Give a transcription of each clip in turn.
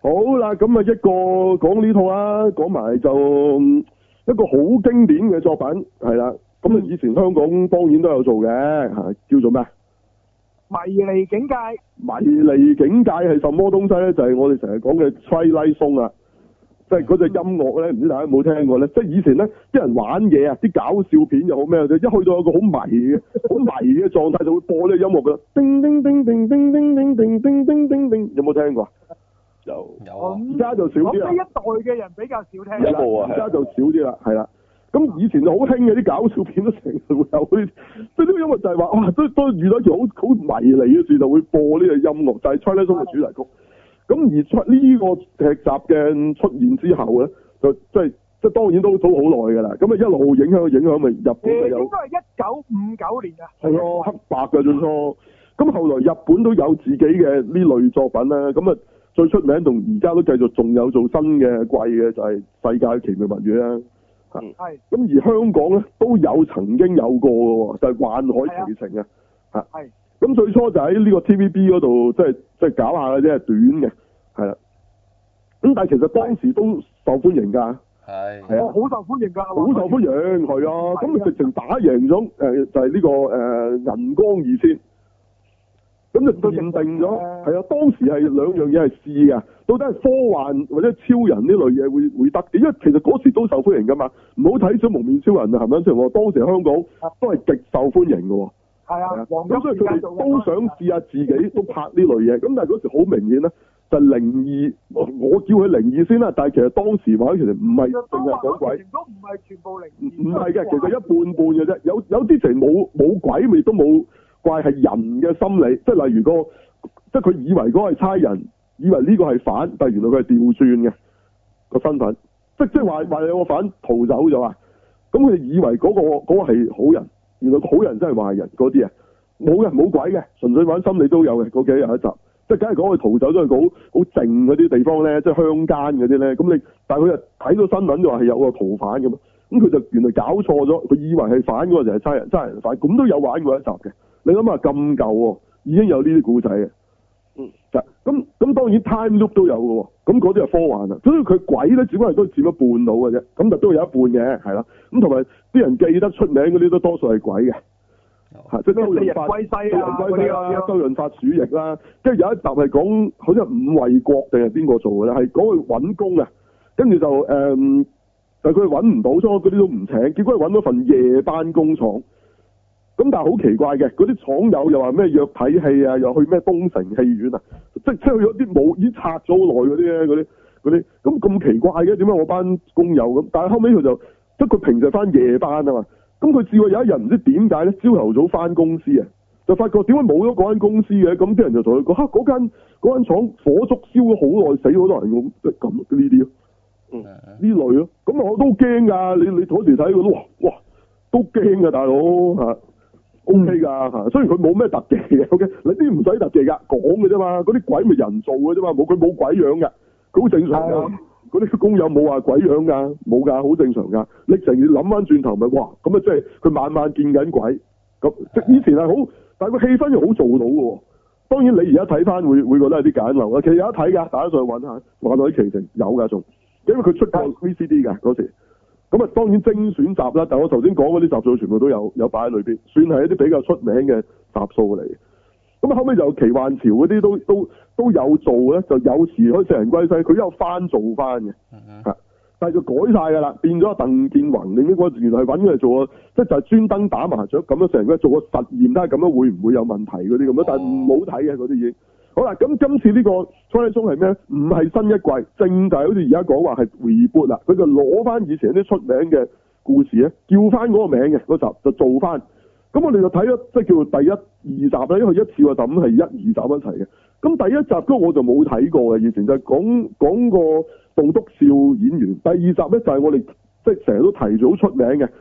好啦，咁啊一個講呢套啦，講埋就一個好經典嘅作品係啦。咁啊以前香港當然都有做嘅嚇，叫做咩？ 迷離境界。 迷離境界係什麼東西咧？就係我哋成日講嘅 Twilight Zone 啊，即係嗰隻音樂咧，唔知大家有冇聽過咧？即係以前咧，啲人玩嘢啊，啲搞笑片又好咩，一去到一個好迷嘅狀態，就會播呢個音樂㗎，叮叮叮叮叮叮叮叮叮叮叮叮，有冇聽過？有而家就少啲啦。 呢一代嘅人比較少聽。 而家就少啲啦，係啦。咁以前就好興嘅啲搞笑片都成日會有啲，即係呢個音樂就係話，哇，都遇到一件好迷離嘅事，就會播呢個音樂，就係《Twilight Zone》嘅主題曲。咁而呢個劇集嘅出現之後咧，就即係當然都好耐㗎啦。咁啊一路影響咪日本就有。 應該係1959年啊。 係咯，黑白嘅最初。咁後來日本都有自己嘅呢類作品啦。咁啊最出名同而家都繼續仲有做新嘅季嘅就係《世界奇妙物語》啦。 係。 咁而香港咧都有曾經有過嘅喎，就係《幻海奇情》啊。 係。 咁最初就喺呢個 TVB 嗰度，即係搞下嘅啫，短嘅，係啦。咁但係其實當時都受歡迎㗎。係啊， 好受歡迎㗎。 好受歡迎，係啊。咁啊直情打贏咗就係呢個銀光二千。咁就認定咗，係啊，當時係兩樣嘢係試嘅，到底係科幻或者超人呢類嘢會得嘅，因為其實嗰時都受歡迎㗎嘛。唔好睇小蒙面超人啊，係咪先？當時香港都係極受歡迎嘅喎。 係啊， 咁所以佢哋都想試下自己都拍呢類嘢。咁但係嗰時好明顯咧，就靈異，我叫佢靈異先啦。但係其實當時話其實唔係淨係講鬼， 都唔係全部靈異。 唔係嘅，其實一半半嘅啫。有啲成冇鬼，亦都冇怪，係人嘅心理。即係例如即係佢以為嗰個係差人，以為呢個係反，但係原來佢係調轉嘅個身份。即係話有個反逃走咗啊！咁佢哋以為嗰個係好人。原來好人真係壞人嗰啲啊，冇鬼嘅，純粹玩心理都有嘅。嗰幾日一集，即係梗係講佢逃走咗去好靜嗰啲地方咧，即係鄉間嗰啲咧。咁但係佢又睇到新聞就話係有個逃犯咁，咁佢就原來搞錯咗，佢以為係反嗰個就係差人反，咁都有玩過一集嘅。你諗下咁舊喎，已經有呢啲故仔嘅。咁當然 time loop 都有嘅喎，咁嗰啲係科幻啊。所以佢鬼咧，只不過都佔一半到嘅啫。咁就都有一半嘅，係啦。咁同埋啲人記得出名嗰啲都多數係鬼嘅，即係周潤發、周潤發鼠疫啦。跟住有一集係講好似伍衛國定係邊個做嘅咧，係講佢揾工啊。跟住就但係佢揾唔到，所以嗰啲都唔請。結果佢揾到份夜班工廠。咁但係好奇怪嘅，嗰啲廠友又話咩約睇戲啊，又去咩東城戲院啊，即係去咗啲冇已經拆咗好耐嗰啲咧，嗰啲咁奇怪嘅，點解我班工友咁？但係後尾佢就即係佢平時翻夜班啊嘛，咁佢試過有一日唔知點解咧，朝頭早翻公司啊，就發覺點解冇咗嗰間公司嘅？咁啲人就同佢講嚇，嗰間廠火燭燒咗好耐，死好多人咁，即係咁呢啲咯，呢類咯。咁我都驚㗎，你嗰時睇佢都哇都驚㗎，大佬嚇。O K 㗎嚇，雖然佢冇咩特技嘅，O K，你啲唔使特技㗎，講嘅啫嘛，嗰啲鬼咪人做嘅啫嘛，佢冇鬼樣嘅，佢好正常㗎。嗰啲工友冇話鬼樣㗎，冇㗎，好正常㗎。你成日諗翻轉頭咪哇，咁啊即係佢晚晚見緊鬼，咁即以前係好，但係個氣氛又好做到嘅喎。當然你而家睇翻會覺得有啲簡陋啊，其實有得睇㗎，大家上去揾下《幻海奇情》有㗎仲，因為佢出過 VCD 㗎嗰時。咁啊，當然精選集啦，但係我頭先講嗰啲集數全部都有擺喺裏邊，算係一啲比較出名嘅集數嚟。咁啊，後尾就奇幻潮嗰啲都有做咧，就有時可以四人歸西，佢都有翻做翻嘅，但係就改晒㗎啦，變咗鄧健泓，你應該原來係揾佢嚟做，即係就係專登打麻雀咁樣成個做個實驗，睇下咁樣會唔會有問題嗰啲咁樣，但係唔好睇嘅嗰啲已經。好啦，咁今次呢個《Twilight Zone》係咩？唔係新一季，正就係好似而家講話係 reboot 啦。佢就攞翻以前啲出名嘅故事咧，叫翻嗰個名嘅嗰集就做翻。咁我哋就睇咗，即係叫做第一、二集咧，因為一次過抌係一、二集一齊嘅。咁第一集嗰個我就冇睇過嘅，以前就係講個棟篤笑演員。第二集咧就係我哋即係成日都提早出名嘅，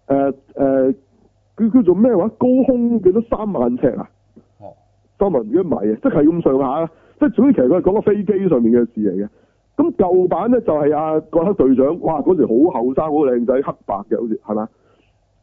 佢叫做咩話？高空幾多3萬尺啊？新聞如果唔係啊，即係咁上下，即係總之其實佢係講個飛機上面嘅事嚟嘅。咁舊版咧就係葛克隊長，哇嗰時好後生好靚仔，黑白嘅好似係嘛？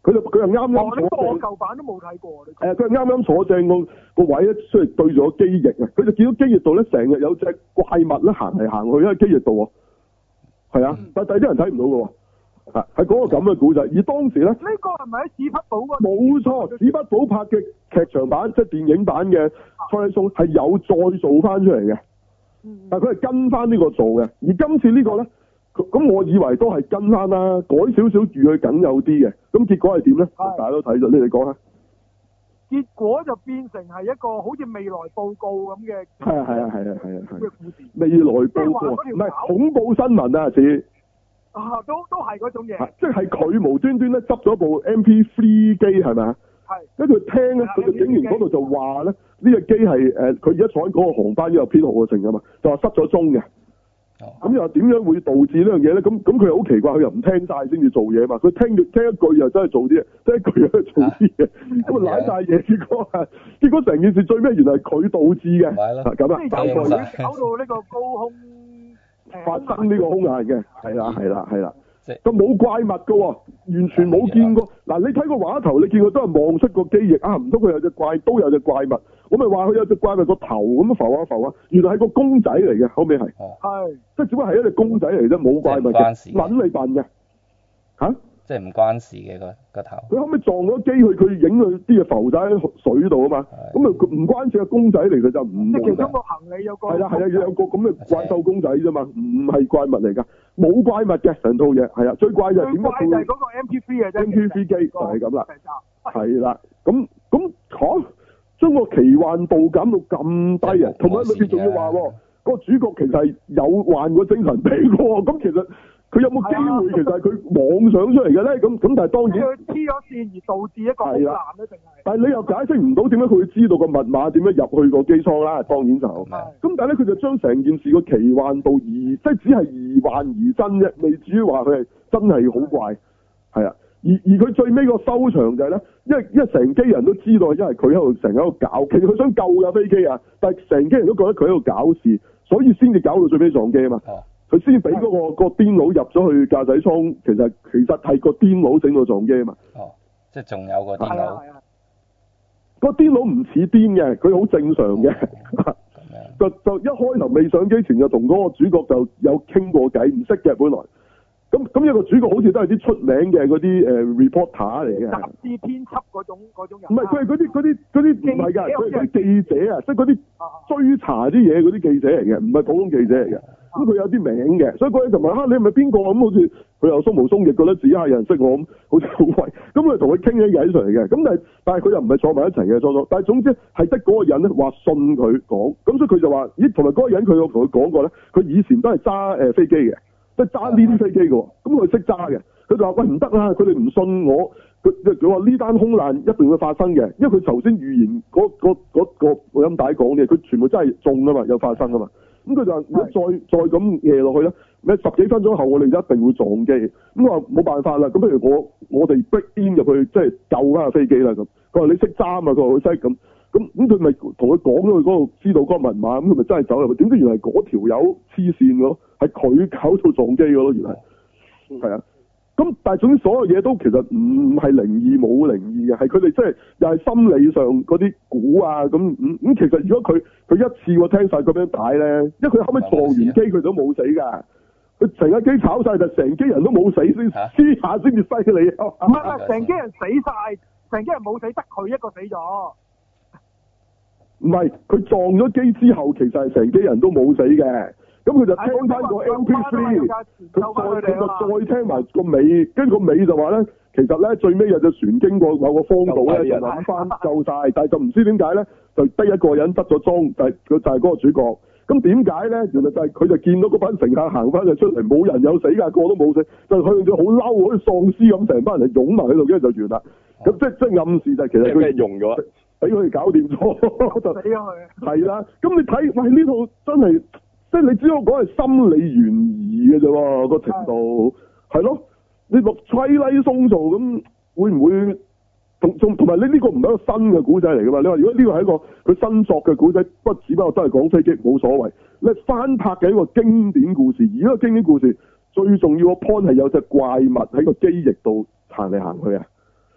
佢又啱啱哦，呢個我坐正， 舊版都冇睇過。 係啊，佢係啱啱坐正個位咧，出嚟對住個機翼啊，佢就見到機翼度咧，成日有隻怪物咧行嚟行去喺機翼度喎，係啊，但係啲人睇唔到嘅喎。係嗰個咁嘅古仔，而當時咧， 呢個係咪喺史匹堡嗰？ 冇錯，史匹堡拍嘅劇場版即係電影版嘅《Twilight Zone》係有再做翻出嚟嘅，但係佢係跟翻呢個做嘅。而今次呢個咧，咁我以為都係跟翻啦，改少少預佢梗有啲嘅。咁結果係點咧？大家都睇咗，你哋講下。 結果就變成係一個好似未來報告咁嘅。 係嘅故事。 未來報告唔係恐怖新聞啊，似。 都係嗰種嘢。 即係佢無端端咧執咗部 MP3 機係咪啊？ 係。 跟住聽咧，佢就整完嗰度就話咧，呢個機係佢而家坐喺嗰個航班因為編號嘅成㗎嘛，就話失咗蹤嘅。咁又點樣會導致呢樣嘢咧？咁佢又好奇怪，佢又唔聽晒先至做嘢嘛。佢聽一句又真係做啲嘢，聽一句又真係做啲嘢，咁啊瀨晒嘢。結果成件事最尾原來係佢導致嘅。咁啊， 搞到呢個高空。 發生呢個空難嘅，係啦，咁冇怪物噶，完全冇見過。嗱，你睇個畫頭，你見佢都係望出個機翼啊，唔通佢有隻都有隻怪物？我咪話佢有隻怪物個頭咁浮下浮下，原來係個公仔嚟嘅，後尾係，即係只不過係一隻公仔嚟啫，冇怪物嘅，撚你笨嘅，嚇？ 即係唔關事嘅個頭。佢後尾撞咗機佢影佢啲嘢浮晒喺水度啊嘛，咁啊佢唔關事嘅公仔嚟嘅就唔。 即係其中個行李有個。係啦，有個咁嘅怪獸公仔啫嘛，唔係怪物嚟㗎，冇怪物嘅成套嘢，係啊，最怪就係點解佢？最怪就係嗰個 MP3 嘅啫。MP3 機就係咁啦，係啦，咁嚇將個奇幻度減到咁低啊，同埋裏邊仲要話喎，個主角其實係有患過精神病喎，咁其實。佢有冇機會？其實係佢妄想出嚟嘅咧，咁但係當然佢黐咗線而導致一個空難咧，定係？ 但係你又解釋唔到點解佢會知道個密碼點樣入去個機艙啦？當然就咁，但係咧佢就將成件事個奇幻度即係只係疑幻疑真啫，未至於話佢係真係好怪，係啊。而佢最尾個收場就係咧，因為成機人都知道，因為佢喺度成日喺度搞，其實佢想救架飛機啊，但係成機人都覺得佢喺度搞事，所以先至搞到最尾撞機啊嘛。佢先俾嗰個癲佬入咗去駕駛艙，其實係個癲佬整到撞機啊嘛。 即係仲有個癲佬。 個癲佬唔似癲嘅，佢好正常嘅。就一開頭未上機前就同嗰個主角就有傾過偈，唔識嘅本來。咁一個主角好似都係啲出名嘅嗰啲reporter 嚟嘅。雜誌編輯嗰種人。 唔係，佢係嗰啲唔係㗎，佢係嗰啲記者啊，即係嗰啲追查啲嘢嗰啲記者嚟嘅，唔係普通記者嚟嘅。咁佢有啲名嘅，所以嗰人就問你係咪邊個咁？好似佢又鬆毛鬆翼，覺得自己係有人識我咁，好似好威。咁佢同佢傾起偈上嚟嘅，咁但係佢又唔係坐埋一齊嘅初。但係總之係得嗰個人咧話信佢講，咁所以佢就話：咦，同埋嗰個人佢有同佢講過咧，佢以前都係揸飛機嘅，即係揸呢啲飛機嘅喎。咁佢識揸嘅，佢就話：喂，唔得啦！佢哋唔信我，佢話呢單空難一定會發生嘅，因為佢頭先預言嗰個錄音帶講嘅，佢全部真係中啊嘛，有發生啊嘛。咁佢就話：如果再咁夜落去咧，咩10幾分鐘後我哋一定會撞機。咁話冇辦法啦，咁不如我哋 break in 入去，即係救翻架飛機啦咁。佢話你識揸啊嘛，佢話佢識咁。咁佢咪同佢講咗佢嗰度知道嗰個密碼，咁佢咪真係走入去。點知原來嗰條友黐線咯，係佢搞到撞機嘅咯，原來係啊。咁但係總之所有嘢都其實唔係靈異，冇靈異嘅，係佢哋即係又係心理上嗰啲估啊咁其實如果佢一次過聽晒咁樣解咧，因為佢後尾撞完機佢都冇死㗎，佢成架機炒晒就成機人都冇死先，黐下先至犀利啊！ 唔係成機人死晒，成機人冇死，得佢一個死咗。 唔係佢撞咗機之後，其實係成機人都冇死嘅。咁佢就聽翻個 MP3，佢就再聽埋個尾，跟住個尾就話咧，其實咧最尾有隻船經過某個荒島咧，就揾翻救晒，但係就唔知點解咧，就得一個人失咗蹤，就係嗰個主角。咁點解咧？原來就係佢就見到嗰班乘客行翻就出嚟，冇人有死㗎，個都冇死，就去到好嬲，好似喪屍咁，成班人就湧埋喺度，跟住就完啦。咁即係暗示就係其實佢用咗， 俾佢哋搞掂咗，就死咗佢。 係啦，咁你睇，喂呢套真係。即係你只可講係心理懸疑嘅啫喎，個程度係咯。你錄吹拉松做咁，會唔會同埋你呢個唔係一個新嘅古仔嚟噶嘛？你話如果呢個係一個佢新作嘅古仔，只不過都係講飛機冇所謂。你翻拍嘅一個經典故事，而呢個經典故事最重要個 point 係有隻怪物喺個機翼度行嚟行去啊！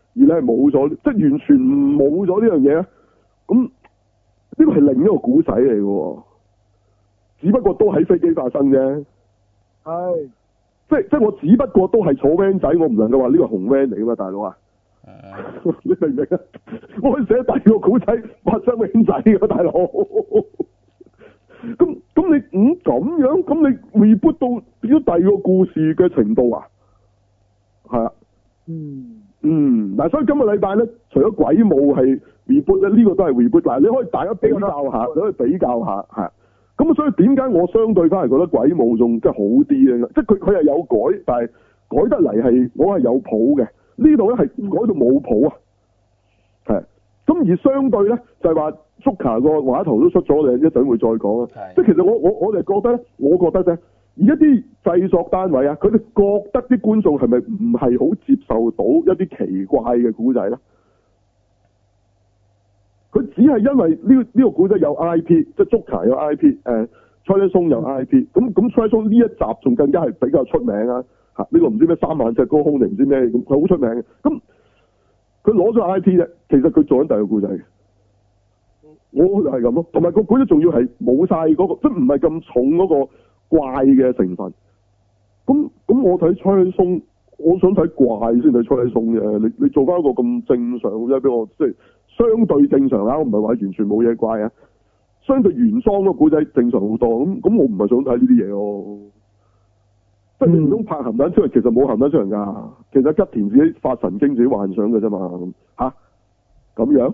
你係冇咗，即係完全冇咗呢樣嘢啊！咁呢個係另一個古仔嚟嘅喎，只不過都喺飛機發生啫。 係。 即我只不過都係坐 van 仔，我唔能夠話呢個紅 van 嚟㗎嘛，大佬啊！你明唔明啊？我可以寫第二個古仔發生 van 仔㗎，大佬。咁你咁樣，咁你 reboot 到變咗第二個故事嘅程度啊？係啊。嗱，所以今個禮拜咧，除咗鬼舞係 reboot 咧，呢個都係 reboot。嗱，你可以大家比較下，你可以比較下，係。咁所以點解我相對翻嚟覺得鬼舞仲即係好啲咧？即係佢係有改，但係改得嚟係我係有譜嘅。呢度咧係改到冇譜啊。係。咁而相對咧就係話 Joker 個畫圖都出咗，你一陣會再講啊。即係其實我哋覺得咧，我覺得啫，而一啲製作單位啊，佢哋覺得啲觀眾係咪唔係好接受到一啲奇怪嘅古仔咧？佢只係因為呢個古仔有 I P， 即係 Joker 有 I P， Charlie Song 有 I P， 咁 Charlie Song 呢一集仲更加係比較出名啊！嚇，呢個唔知咩3萬尺高空定唔知咩咁，佢好出名嘅。咁佢攞咗 I P 啫，其實佢做緊第二個故仔嘅。我就係咁咯，同埋個古仔仲要係冇晒嗰個，即係唔係咁重嗰個怪嘅成分。咁我睇 Charlie Song，我想睇怪先睇 Charlie Song 嘅。你做翻一個咁正常嘅啫，俾我即係。相對正常啦，我唔係話完全冇嘢怪啊。相對原裝個古仔正常好多，咁我唔係想睇呢啲嘢咯。即係唔通拍鹹蛋超人，其實冇鹹蛋超人㗎，其實吉田自己發神經自己幻想嘅啫嘛。嚇咁樣，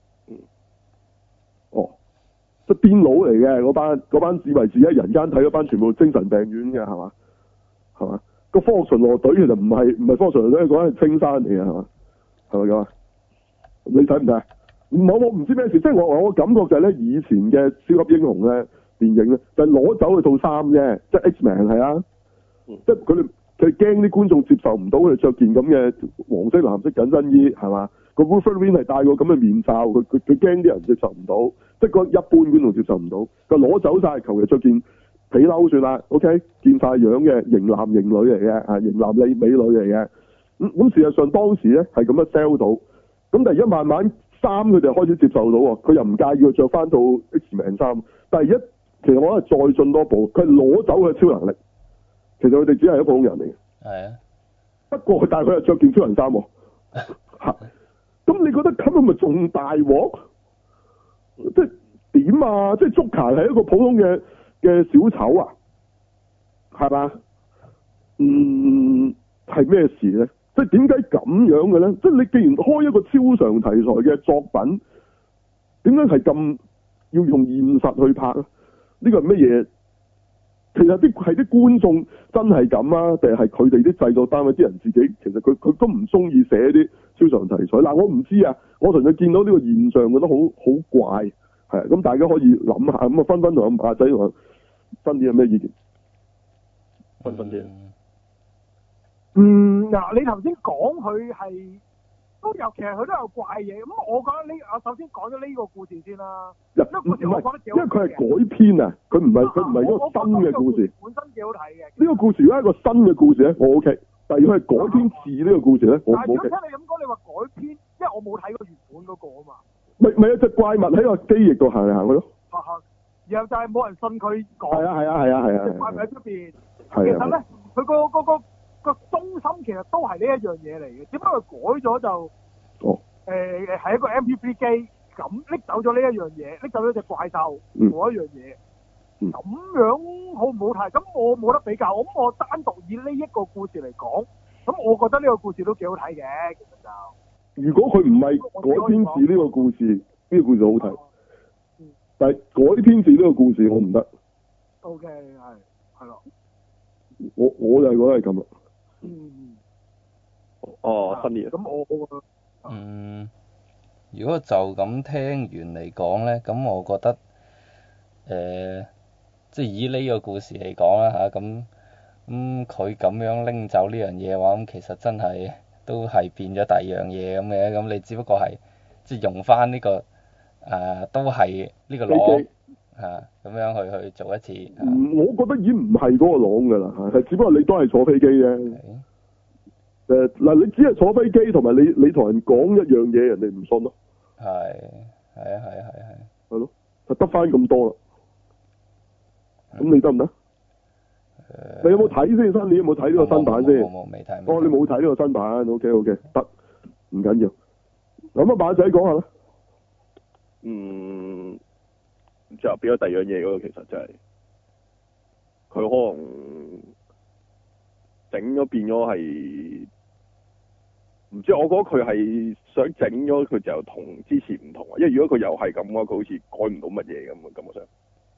哦，即係癲佬嚟嘅嗰班以為自己喺人間睇嗰班全部精神病院嘅係嘛？係嘛？個科學巡邏隊其實唔係科學巡邏隊，嗰係青山嚟嘅係嘛？係咪咁啊？你睇唔睇？我唔知咩事，即係我感覺就係咧，以前嘅超級英雄咧電影咧，就係攞走佢套衫啫，即係 X-Men 係啊，即係佢驚啲觀眾接受唔到佢着件咁嘅黃色藍色緊身衣係嘛？個 Wolverine 係戴個咁嘅面罩，佢驚啲人接受唔到，即係個一般觀眾接受唔到，佢攞走晒，求其着件皮褸算啦 ，OK， 見晒樣嘅型男型女嚟嘅啊，型男美女嚟嘅，咁事實上當時咧係咁樣 sell 到。咁但係而家慢慢衫佢哋開始接受到喎，佢又唔介意佢着翻套 X-Men 衫。但係而家其實我覺得再進多步，佢攞走佢超能力，其實佢哋只係一個普通人嚟嘅。係啊。不過但係佢又着件超人衫喎。咁你覺得咁咪仲大鑊？即係點啊？即係 Joker 係一個普通嘅小丑啊？係嘛？係咩事咧？即係點解咁樣嘅咧？即係你既然開一個超常題材嘅作品，點解係咁要用現實去拍咧？呢個係乜嘢？其實係啲觀眾真係咁啊，定係佢哋啲製作單位啲人自己？其實佢都唔中意寫啲超常題材。嗱，我唔知啊，我純粹見到呢個現象，覺得好怪，係咁大家可以諗下。咁啊，分分同阿仔同分啲有咩意見？分啲。 嗱，你頭先講佢係都有，其實佢都有怪嘢。咁我覺得我首先講咗呢個故事先啦。呢個故事我覺得幾好睇嘅，因為佢係改編啊，佢唔係一個新嘅故事。本身幾好睇嘅。呢個故事如果係一個新嘅故事咧，我 OK。但係如果係改編自呢個故事咧，我唔 OK。但係如果聽你咁講，你話改編，因為我冇睇過原本嗰個啊嘛。咪有隻怪物喺個機翼度行嚟行去咯。然後就係冇人信佢講。係啊。隻怪物喺出邊。其實咧，佢個中心其實都係呢一樣嘢嚟嘅，只不過改咗就係一個 MP3 機咁拎走咗呢一樣嘢，拎走咗隻怪獸嗰一樣嘢，咁樣好唔好睇？咁我冇得比較，咁我單獨以呢一個故事嚟講，咁我覺得呢個故事都幾好睇嘅，其實就如果佢唔係改編自呢個故事，呢個故事好睇，但係改編自呢個故事我唔得。OK，係咯，我就係覺得係咁啦。新嘢。咁我如果就咁聽完嚟講咧，咁我覺得即係以呢個故事嚟講啦嚇，咁佢咁樣拎走呢樣嘢嘅話，咁其實真係都係變咗第二樣嘢咁嘅，咁你只不過係即係用翻呢個都係呢個籠咁樣去做一次。我覺得已經唔係嗰個籠㗎啦，係只不過你都係坐飛機啫。 嗱，你只係坐飛機同埋你同人講一樣嘢，人哋唔信咯。 係係咯，就得翻咁多啦。咁你得唔得？你有冇睇先？你有冇睇呢個新版先？ 冇未睇。 哦，你冇睇呢個新版 ，OK，得，唔緊要。咁啊，馬仔講下啦。 就變咗第二樣嘢嗰個，其實真係佢可能整咗變咗係唔知，我覺得佢係想整咗佢就同之前唔同啊。因為如果佢又係咁嘅話，佢好似改唔到乜嘢咁啊，感覺上。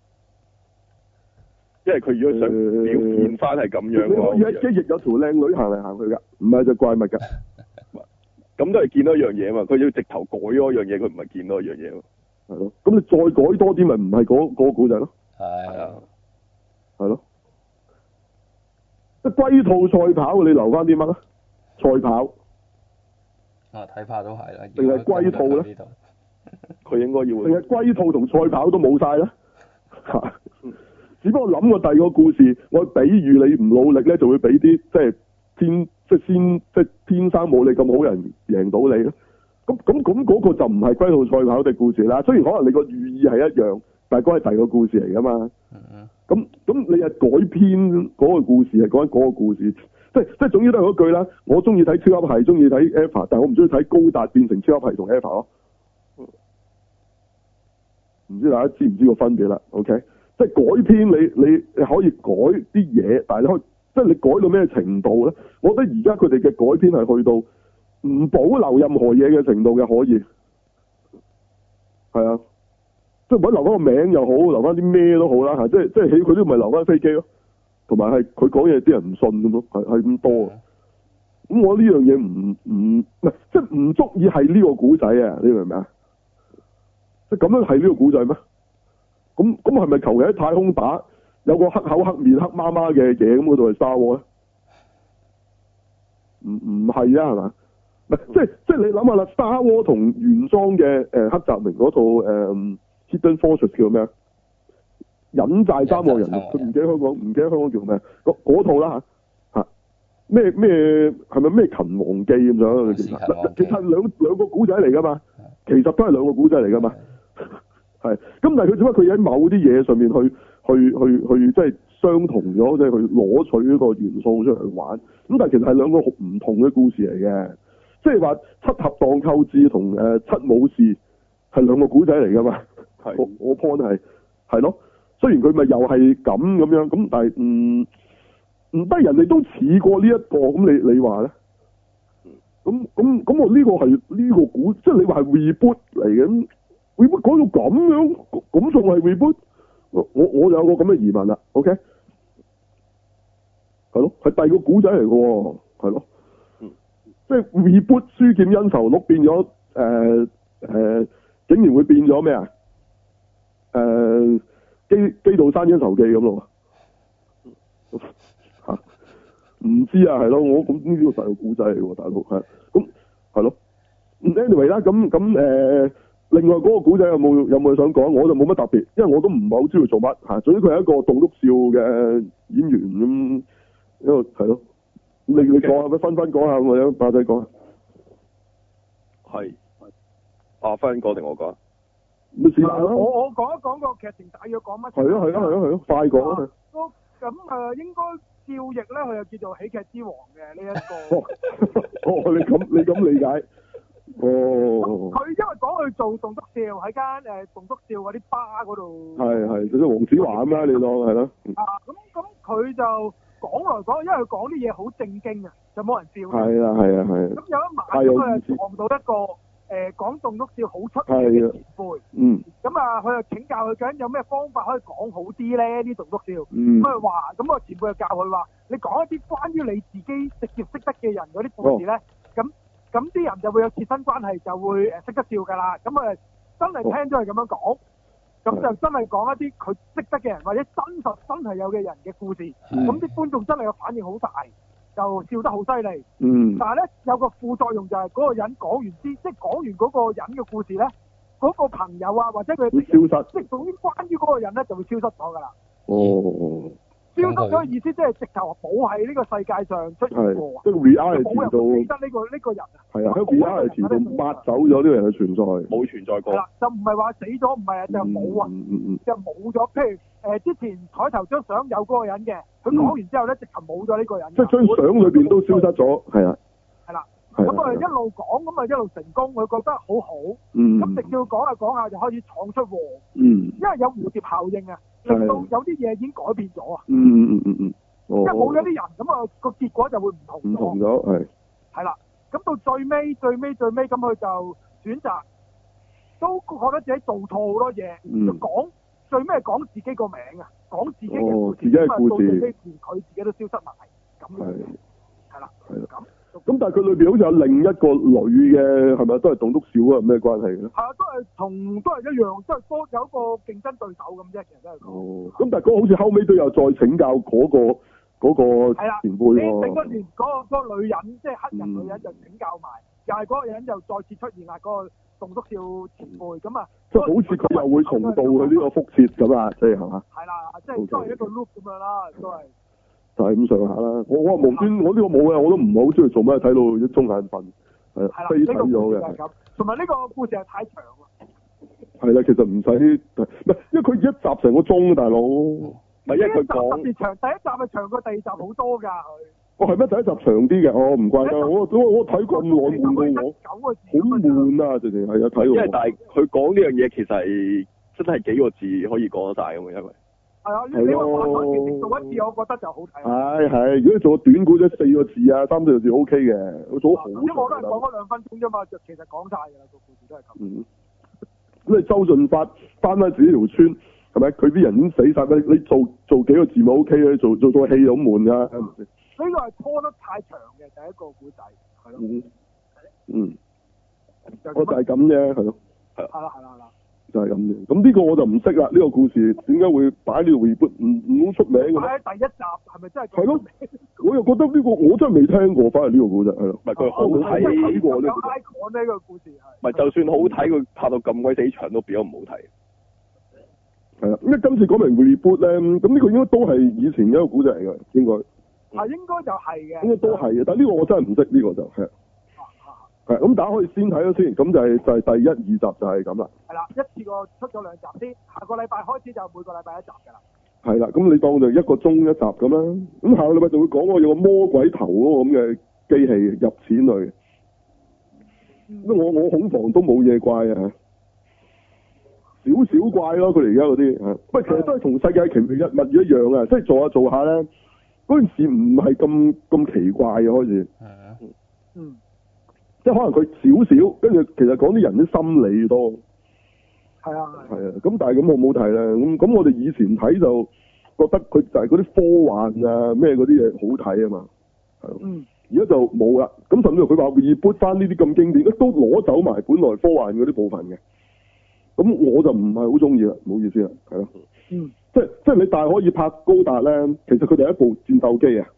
因為佢如果想表現翻係咁樣嘅話， 你可以一翼有條靚女行嚟行去㗎，唔係隻怪物㗎。 咁都係見到一樣嘢啊嘛，佢要直頭改嗰樣嘢，佢唔係見到一樣嘢咯。 係咯，咁你再改多啲，咪唔係嗰個古仔咯？ 係啊， 係咯。即係龜兔賽跑，你留翻啲乜啊？賽跑。 睇怕都係啦。 定係龜兔咧？ 佢應該要。 定係龜兔同賽跑都冇晒啦。只不過諗過第二個故事，我比喻你唔努力咧，就會俾啲天生冇你咁好人贏到你咯。咁嗰個就唔係龜兔賽跑嘅故事啦。雖然可能你個寓意係一樣，但係嗰係第二個故事嚟噶嘛。咁你係改編嗰個故事，係講緊嗰個故事，即總之都係嗰句啦。我中意睇超級系，中意睇 EVA， 但係我唔中意睇高達變成超級系同 EVA 咯。唔知大家知唔知個分別啦 ？OK。即係改編你可以改啲嘢，但係你可以即係你改到咩程度咧？我覺得而家佢哋嘅改編係去到唔保留任何嘢嘅程度嘅，可以係啊，即係唔可以留翻個名又好，留翻啲咩都好啦嚇，即係起佢都唔係留翻飛機咯，同埋係佢講嘢啲人唔信咁咯，係咁多。咁我呢樣嘢唔係即係唔足以係呢個古仔啊！你明唔明啊？即係咁樣係呢個古仔咩？咁係咪求其喺太空打有個黑口黑面黑媽媽嘅嘢咁嗰度係Star Wars咧？唔係啊，係嘛？即係你諗下啦，Star Wars同原裝嘅黑澤明嗰套Hidden Fortress 叫咩啊？隱寨三國人，佢唔記得香港叫咩？嗰套啦嚇咩係咪咩秦王記咁樣？其實兩個古仔嚟噶嘛，其實都係兩個古仔嚟噶嘛。係，咁但係佢只不過佢喺某啲嘢上面去即係相同咗，即係去攞取呢個元素出嚟玩。咁但係其實係兩個唔同嘅故事嚟嘅，即係話七俠蕩寇志同七武士係兩個古仔嚟噶嘛。係，我 point 係咯。雖然佢咪又係咁樣，咁但係唔得，人哋都似過呢一個，咁你話咧？咁我呢個係呢個古，即係你話係 reboot 嚟嘅。reboot 講到咁樣，咁仲係 reboot？我有個咁嘅疑問啦。OK，係咯，係第二個古仔嚟嘅喎，係咯，即係 reboot 書劍恩仇錄變咗竟然會變咗咩啊？基道山恩仇記咁咯嚇，唔知啊，係咯，我咁呢個第二個古仔嚟喎，大佬係，咁係咯。anyway 啦，咁另外嗰個古仔有冇想講？我就冇乜特別，因為我都唔係好知佢做乜嚇。總之佢係一個棟篤笑嘅演員咁，因為係咯。你講下，咪分講下咁樣，巴仔講下。 係。分講定我講？ 咪是但啦。 我講一講個劇情大約講乜？ 係咯，快講啊！ 咁應該照譯咧，佢又叫做喜劇之王嘅呢一個。 你咁理解？佢因為講佢做棟篤笑喺間棟篤笑嗰啲巴嗰度， 係即係黃子華咁啦，你當係咯。 咁佢就講來講，因為佢講啲嘢好正經啊，就冇人笑。 係啊。 咁有一晚佢就撞到一個講棟篤笑好出名嘅前輩。咁佢就請教佢究竟有咩方法可以講好啲咧？啲棟篤笑。咁佢話，咁個前輩就教佢話：你講一啲關於你自己直接識得嘅人嗰啲故事咧，咁啲人就會有切身關係，就會識得笑㗎啦。咁真係聽咗係咁樣講，咁就真係講一啲佢識得嘅人或者真係有嘅人嘅故事。咁啲觀眾真係個反應好大，就笑得好犀利。但係咧有個副作用就係嗰個人講完即係講完嗰個人嘅故事咧，嗰個朋友啊或者佢會消失， 即係總之關於嗰個人咧就會消失咗㗎啦。 消失咗嘅意思即係直頭冇喺呢個世界上出現過啊！ 即係 reality 度記得呢個人啊！ 係啊，喺 reality 度抹走咗呢個人嘅存在， 冇存在過。 係啦，就唔係話死咗，唔係啊，就冇啊，就冇咗。譬如之前台頭張相有嗰個人嘅，佢講完之後咧，直頭冇咗呢個人。 即係張相裏邊都消失咗，係啊。 係啦。咁我哋一路講，咁啊一路成功，佢覺得好好。咁直接講下講下就開始闖出禍。因為有蝴蝶效應啊，令到有啲嘢已經改變咗啊。因為冇咗啲人，咁啊個結果就會唔同咗。唔同咗，係。係啦，咁到最尾，咁佢就選擇，都覺得自己做錯好多嘢，就講最尾係講自己個名啊，講自己嘅故事，咁啊到最尾連佢自己都消失埋，咁樣。係啦。係啦。 咁但係佢裏邊好似有另一個女嘅，係咪都係棟篤笑啊？咩關係咧？係啊， 都係一樣，都係多有一個競爭對手咁啫，其實都係。 咁但係嗰個好似後尾都有再請教嗰個前輩喎。 整嗰段嗰個女人，即係黑人女人就請教埋，又係嗰個人就再次出現啦，嗰個棟篤笑前輩咁啊。 即係好似佢又會重蹈佢呢個覆轍咁啊！即係係嘛？係啦，即係都係一個 loop 咁樣啦，都係。 就係咁上下啦，我無端我呢個冇嘅，我都唔係好中意做咩，睇到一中眼瞓，係飛睇咗嘅。 同埋呢個故事係太長啦。 係啦，其實唔使，唔係，因為佢一集成個鐘，大佬。 唔係，因為佢講特別長，第一集係長過第二集好多㗎佢。 哦，係咩？第一集長啲嘅，唔怪得，我睇咁耐悶到我，好悶啊！直情係啊，睇。因為但係佢講呢樣嘢其實係真係幾個字可以講得晒㗎嘛，因為。 係啊，你話話嗰時做一次，我覺得就好睇。 係，如果你做個短故啫，4個字啊，3、4個字 O K 嘅，佢做好。因為我都係講嗰2分鐘啫嘛，就其實講晒㗎啦，個故事都係咁。咁你周潤發翻自己條村，係咪？佢啲人已經死晒，你做幾個字咪 O K 咧？做戲好悶㗎，係咪先？ 呢個係拖得太長嘅第一個古仔，係咯。 我就係咁啫，係咯。 係啦。 就係咁嘅，咁呢個我就唔識啦。呢個故事點解會擺呢個 reboot 唔好出名嘅？ 擺喺第一集係咪真係？ 係咯，我又覺得呢個我真係未聽過，反而呢個故仔係咯。 唔係佢好睇過呢個。icon 呢個故事係。 唔係就算好睇，佢拍到咁鬼死長都變咗唔好睇。 係啦，因為今次講明 reboot 咧，咁呢個應該都係以前一個故仔嚟嘅，應該。 應該就係嘅。 應該都係嘅，但係呢個我真係唔識，呢個就係。係咁，大家可以先睇咗先，咁就係第1、2集就係咁啦。係啦， 一次過出咗2集先，下個禮拜開始就每個禮拜1集㗎啦。係啦，咁你當就1個鐘1集咁啦。咁下個禮拜就會講我有個魔鬼頭嗰個咁嘅機器入錢去。我恐防都冇嘢怪啊，少怪咯。佢哋而家嗰啲不過其實都係同世界奇妙物語一樣啊，即係做下做下咧，嗰件事唔係咁奇怪嘅開始。即係可能佢少少，跟住其實講啲人啲心理多。係啊。咁但係咁我冇睇咧，咁我哋以前睇就覺得佢就係嗰啲科幻啊咩嗰啲嘢好睇啊嘛。而家就冇啦，咁甚至乎佢話 reboot 翻呢啲咁經典，都攞走埋本來科幻嗰啲部分嘅。咁我就唔係好中意啦，唔好意思啦，係咯。即係你大可以拍高達咧，其實佢哋係一部戰鬥機啊。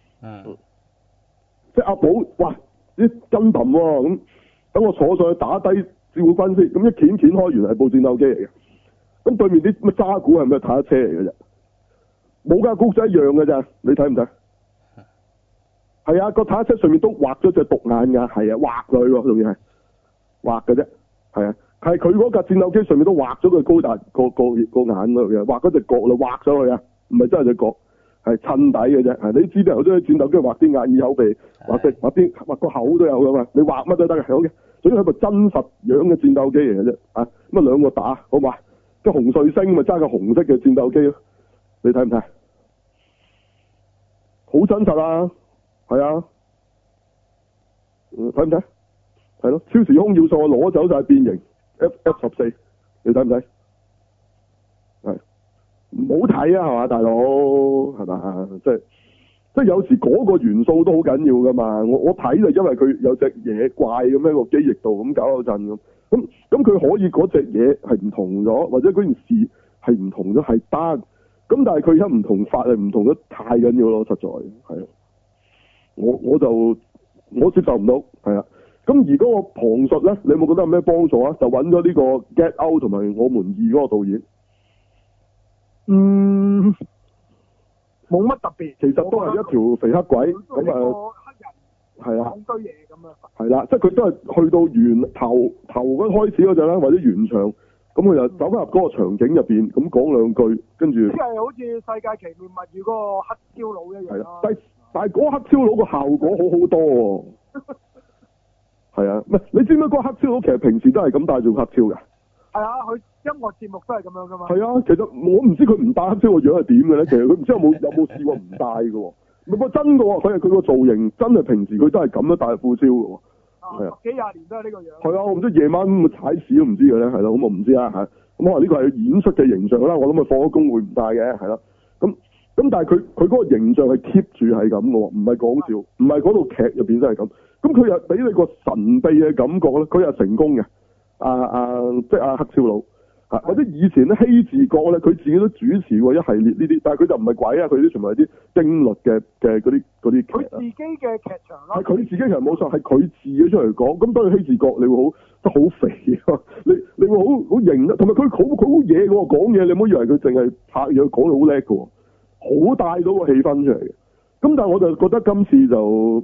即係阿寶，哇！啲跟揼喎，咁等我坐上去打低照軍先，咁一鉗鉗開，原來係部戰鬥機嚟嘅。咁對面啲乜渣古係咩坦克車嚟嘅啫？冇架谷仔一樣嘅咋？你睇唔睇？係啊，個坦克車上面都畫咗隻獨眼㗎，係啊，畫佢喎，仲要係畫嘅啫，係啊，係佢嗰架戰鬥機上面都畫咗個高達個眼嗰度嘅，畫嗰隻角啦，畫上去啊，唔係真係隻角。係襯底嘅啫，你知道好多戰鬥機畫啲眼耳口鼻，畫個口都有噶嘛，你畫乜都得嘅，好嘅，總之係部真實樣嘅戰鬥機嚟嘅啫，咁啊兩個打，好嘛？即係紅彗星咪揸個紅色嘅戰鬥機咯，你睇唔睇？好真實啊，係啊，睇唔睇？係咯，超時空要素我攞走晒變形 F14，你睇唔睇？係。唔好睇啊，係嘛，大佬，係嘛，即係有時嗰個元素都好緊要噶嘛。我睇就因為佢有隻嘢怪咁樣個機翼度咁搞嗰陣咁佢可以嗰隻嘢係唔同咗，或者嗰件事係唔同咗係得。咁但係佢而家唔同法係唔同得太緊要咯，實在係啊。我接受唔到，係啊。咁而嗰個旁述咧，你有冇覺得有咩幫助啊？就揾咗呢個 Get Out 同埋我們2嗰個導演。 冇乜特別。 其實都係一條肥黑鬼咁啊。黑人係啦， 講堆嘢咁啊。 係啦，即係佢都係去到頭嗰開始嗰陣啦，或者完場，咁佢就走翻入嗰個場景入邊，咁講兩句，跟住。 即係好似世界奇妙物語嗰個黑超佬一樣。係啦，但係嗰黑超佬個效果好好多喎。係啊，唔係你知唔知嗰個黑超佬其實平時都係咁戴住黑超㗎？ 係啊，佢音樂節目都係咁樣㗎嘛。係啊，其實我唔知佢唔戴黑超個樣係點嘅咧。其實佢唔知有冇試過唔戴嘅喎。唔係真嘅喎，佢個造型真係平時佢都係咁樣戴副超嘅喎。係啊， 幾廿年都係呢個樣。 係啊，我唔知夜晚踩屎都唔知嘅咧，係咯，咁我唔知啦嚇。咁可能呢個係演出嘅形象啦，我諗佢放咗工會唔戴嘅，係啦。咁但係佢嗰個形象係 keep 住係咁嘅喎，唔係講笑，唔係嗰套劇入邊真係咁。咁佢又俾你個神秘嘅感覺咧，佢又成功嘅。即係黑超佬嚇，或者以前咧希治閣咧，佢自己都主持過一系列呢啲，但係佢就唔係鬼啊，佢啲全部係啲驚慄嘅嗰啲劇。 佢自己嘅劇場咯。 係佢自己其實冇錯，係佢自己出嚟講。咁當然希治閣你會得好肥啊，你會好型啊，同埋佢好嘢嘅喎，講嘢你唔好以為佢淨係拍嘢，講到好叻嘅喎，好帶到個氣氛出嚟嘅。咁但係我就覺得今次就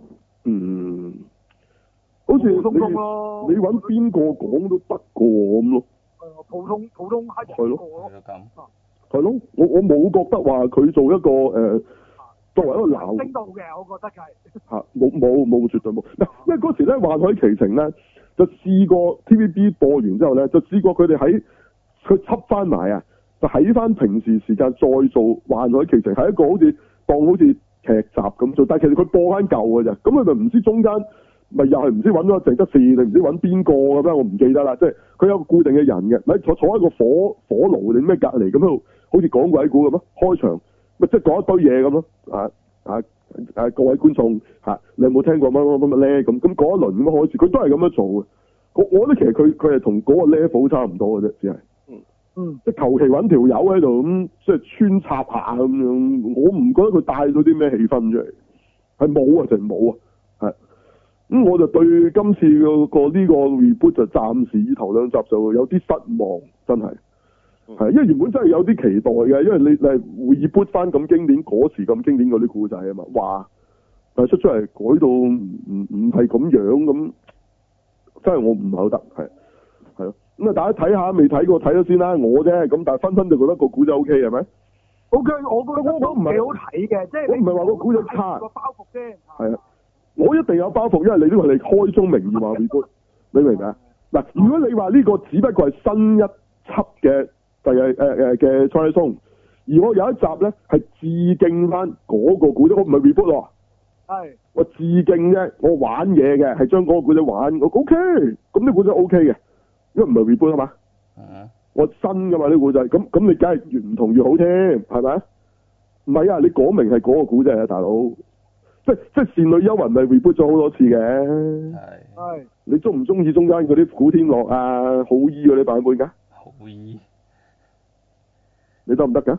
好似你揾邊個講都得過咁咯。 普通黑人。 係咯。係咯，我冇覺得話佢做一個作為一個鬧。 升到嘅，我覺得係。 嚇，冇絕對冇。因為嗰時咧《幻海奇情》咧就試過 TVB 播完之後咧，就試過佢哋佢輯翻埋啊，就喺翻平時時間再做《幻海奇情》，係一個好似劇集咁做，但係其實佢播翻舊嘅啫。咁佢咪唔知中間。咪又係唔知揾咗鄭則仕定唔知揾邊個咁樣，我唔記得啦。即係佢有個固定嘅人嘅，咪坐喺個火爐定咩隔離咁喺度，好似講鬼故咁咯。開場咪即係講一堆嘢咁咯。各位觀眾你有冇聽過乜咧？咁講一輪咁樣開始，佢都係咁樣做嘅。我覺得其實佢係同嗰個 level 差唔多嘅啫，只係即係求其揾條友喺度咁，即係穿插下咁樣。我唔覺得佢帶到啲咩氣氛出嚟，係冇啊，淨係冇啊。咁我就對今次呢個 reboot 就暫時以頭兩集就有啲失望，真係，因為原本真係有啲期待嘅，因為你係 reboot 翻咁經典嗰時咁經典嗰啲故仔啊嘛，話但係出嚟改到唔係咁樣咁，真係我唔係好得，係咯，咁啊大家睇下未睇過睇咗先啦，我啫，咁但係紛紛就覺得個故仔 OK 係咪 ？OK，我覺得都幾好睇嘅，即係我唔係話個故仔差， 個包袱啫， 係啊。我一定有包袱，因為你呢個係開宗明義話 reboot，你明唔明啊？嗱，如果你話呢個只不過係新一輯嘅嘅 Twilight Zone，而我有一集咧係致敬翻嗰個故仔，我唔係 reboot 喎， 係我致敬啫，我玩嘢嘅，係將嗰個故仔玩，我 OK，咁呢故仔 OK 嘅，因為唔係 reboot 啊嘛，我新噶嘛呢故仔，咁你梗係越唔同越好添，係咪？唔係啊，你講明係嗰個故仔啊，大佬。即係倩女幽魂咪 reboot 咗好多次嘅， 係你中唔中意中間嗰啲古天樂啊、好醫嗰啲版本㗎？ 好醫， 你得唔得㗎？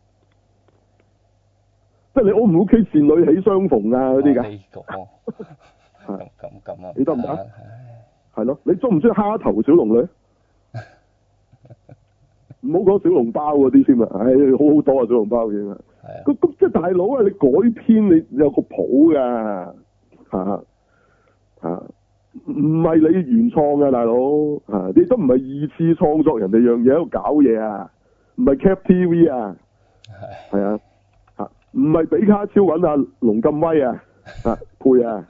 即係你 O 唔 OK 倩女喜相逢啊嗰啲㗎？ 咁啊！ 你得唔得？係咯，你中唔中意蝦頭小龍女？唔好講小籠包嗰啲先啊！唉，好好多啊，小籠包已經係。咁即係大佬啊！你改編你有個譜㗎嚇，唔係你原創㗎大佬嚇，你都唔係二次創作人哋樣嘢喺度搞嘢啊，唔係 Cap TV 啊，係啊嚇，唔係比卡超揾阿龍咁威啊配啊，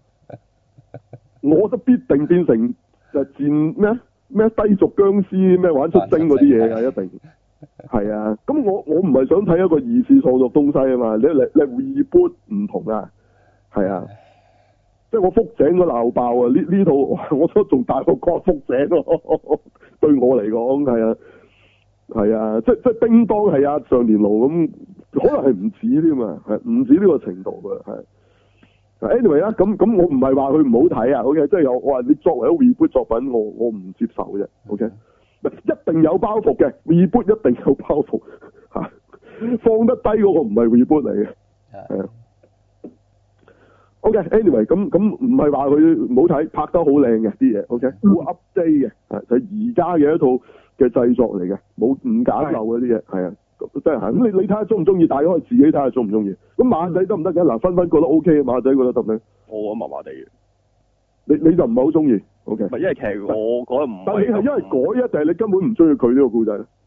我都必定變成就戰咩低俗僵屍咩玩出征嗰啲嘢啊，一定。係啊，咁我唔係想睇一個二次創作東西啊嘛，你 reboot 唔同啊，係啊，即係我福井都鬧爆啊，呢套我都仲大過福井咯，對我嚟講係啊，即係叮當係啊上年路咁，可能係唔止添嘛，係唔止呢個程度嘅係。anyway 啦，咁我唔係話佢唔好睇啊 ，OK， 即係我話你作為一個 reboot 作品，我唔接受啫 ，OK。一定有包袱嘅 reboot 一定有包袱嚇，放得低嗰個唔係 reboot 嚟嘅，係啊。OK，anyway 咁唔係話佢唔好睇，拍得好靚嘅啲嘢 ，OK，好 update 嘅，就係而家嘅一套嘅製作嚟嘅，冇唔簡陋嗰啲嘢，係啊， 即係咁你睇下中唔中意，大家可以自己睇下中唔中意。咁馬仔得唔得嘅？嗱，芬芬覺得 O K，馬仔覺得得唔得？ 我覺得麻麻地嘅。 你就唔係好中意 ？O K。 唔係，因為其實我覺得唔係。 但係你係因為改啊，定係你根本唔中意佢呢個故仔咧？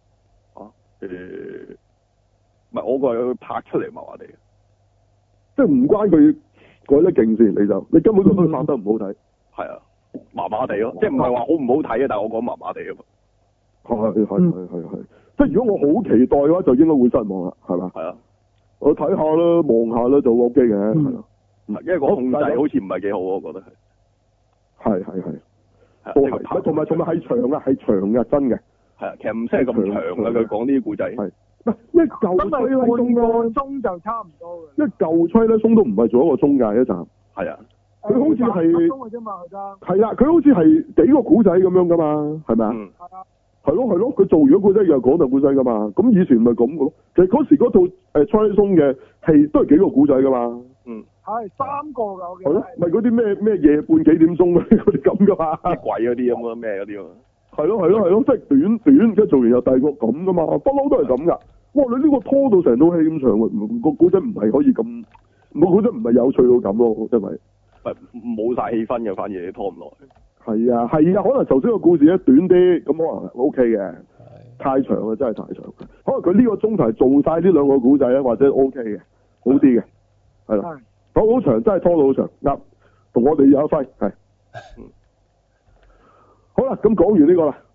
唔係，我覺得佢拍出嚟麻麻地。 即係唔關佢改得勁先，你根本覺得佢拍得唔好睇。 係啊，麻麻地咯，即係唔係話好唔好睇啊？但係我講麻麻地啊嘛。係，即係如果我好期待嘅話，就應該會失望啦，係嘛？係啊，我睇下啦，望下啦，就 O K 嘅，係咯。因為個控制好似唔係幾好，我覺得係。係，都係。 同埋係長嘅，真嘅。 係啊，其實唔使係咁長嘅，佢講啲故仔。係。 因為舊吹咧半個鐘就差唔多嘅。 因為舊吹咧，松都唔係做一個鐘㗎一集。 係啊。 佢好似係。 鐘嘅啫嘛，佢得。 係啊，佢好似係幾個古仔咁樣㗎嘛，係咪啊？ 係啊。 係咯，佢做完個故仔又講就故仔㗎嘛。咁以前咪咁嘅咯。其實嗰時嗰套吹松嘅戲都係幾個古仔㗎嘛。 係3個㗎，我記得。 係咯，咪嗰啲咩夜半幾點鐘嗰啲咁㗎嘛。 啲鬼嗰啲咁啊，咩嗰啲啊。 係咯，即係短，跟住做完又第二個咁㗎嘛，不嬲都係咁㗎。哇！你呢個拖到成套戲咁長喎，個古仔唔係可以咁，個古仔唔係有趣到咁咯，真係。 冇晒氣氛嘅，反而你拖唔耐。 係啊，可能頭先個故事咧短啲，咁可能 O K 嘅。太長啦，真係太長。可能佢呢個鐘頭做晒呢兩個古仔咧，或者 O K 嘅，好啲嘅。係啦，好長，真係拖到好長。啱，同我哋有一揮係。好啦，咁講完呢個啦。